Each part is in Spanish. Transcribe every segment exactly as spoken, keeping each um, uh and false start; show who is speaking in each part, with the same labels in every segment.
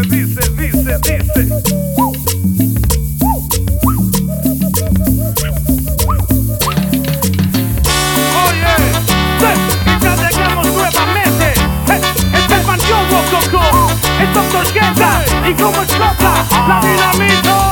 Speaker 1: dice, dice, dice. Oye, sí, y ya llegamos nuevamente. Eh, es el Panteón Rococó, el doctor Kenta, y como explota la dinamita.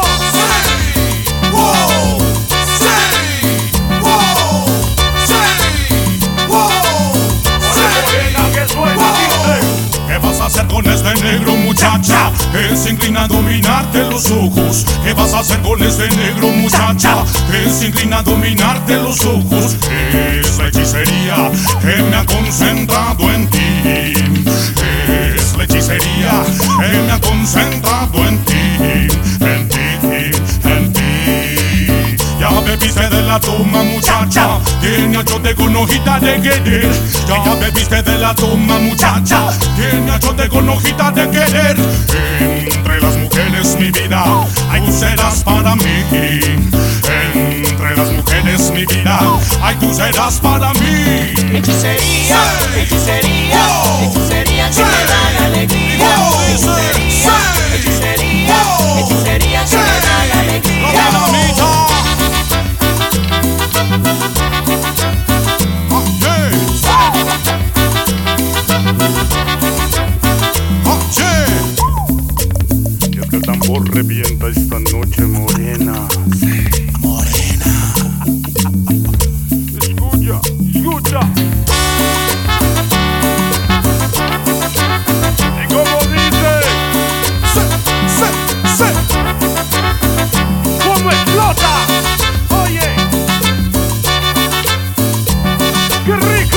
Speaker 2: ¿Qué vas a hacer con este negro, muchacha? Que se inclina a dominarte los ojos. ¿Qué vas a hacer con este negro, muchacha? Que se inclina a dominarte los ojos. Es la hechicería que me ha concentrado en ti. Es la hechicería que me ha concentrado en ti. En ti, en ti. Ya bebiste de la toma, muchacha. Tiene achote con hojita de querer. Ya bebiste de la toma, muchacha. Tiene achote con hojita de querer. Entre las mujeres, mi vida, ay, tú serás para mí. Entre las mujeres, mi vida, ay, tú serás para mí.
Speaker 3: Hechicería,
Speaker 2: sí.
Speaker 3: hechicería,
Speaker 2: oh.
Speaker 3: hechicería que
Speaker 2: sí.
Speaker 3: me da alegría.
Speaker 2: oh.
Speaker 3: Hechicería,
Speaker 2: sí.
Speaker 3: hechicería,
Speaker 2: oh.
Speaker 3: hechicería que me da alegría.
Speaker 1: Y es que el tambor revienta esta noche morena.
Speaker 3: Morena.
Speaker 1: Escucha, escucha. Y como dice,
Speaker 2: Sí, sí, sí.
Speaker 1: ¿cómo explota? Oye, qué rico.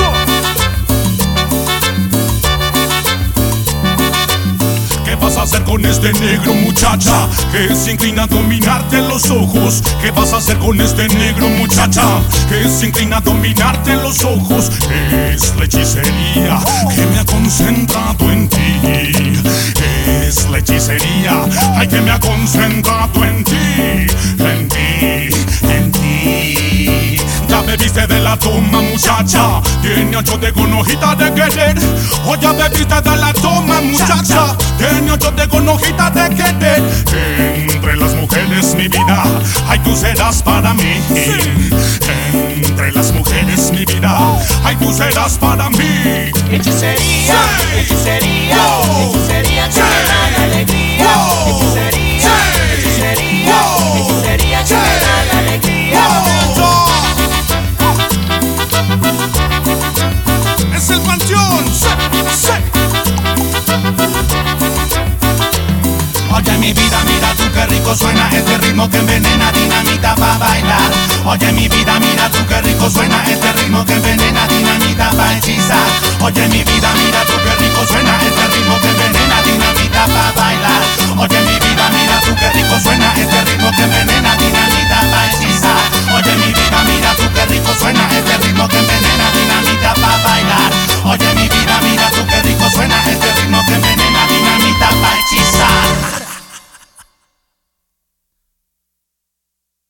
Speaker 2: ¿Qué vas a hacer con este negro, muchacha? Que se inclina a dominarte los ojos. ¿Qué vas a hacer con este negro, muchacha? Que se inclina a dominarte los ojos. Es la hechicería que me ha concentrado en ti. Es la hechicería, ay, que me ha concentrado en ti. En ti, en ti. Ya bebiste de la toma, muchacha. Tiene achote con hojita de querer. O ya bebiste de la toma, muchacha. Tiene achote con hojita de querer. Entre las mujeres, mi vida, ay, tú serás para mí. Entre las mujeres, mi vida, ay, tú serás para mí.
Speaker 3: Hechicería,
Speaker 2: sí.
Speaker 3: hechicería,
Speaker 2: oh.
Speaker 3: hechicería que
Speaker 2: sí.
Speaker 3: me da alegría.
Speaker 2: oh.
Speaker 3: Hechicería,
Speaker 2: sí.
Speaker 3: hechicería,
Speaker 2: oh.
Speaker 3: hechicería que me da alegría.
Speaker 2: Es el Panteón. Sí, sí. Oye mi vida, mira tú qué rico suena este ritmo que envenena, dinamita pa' bailar. Oye mi vida, mira tú qué rico suena este ritmo que envenena, dinamita pa' hechizar. Oye mi vida, mira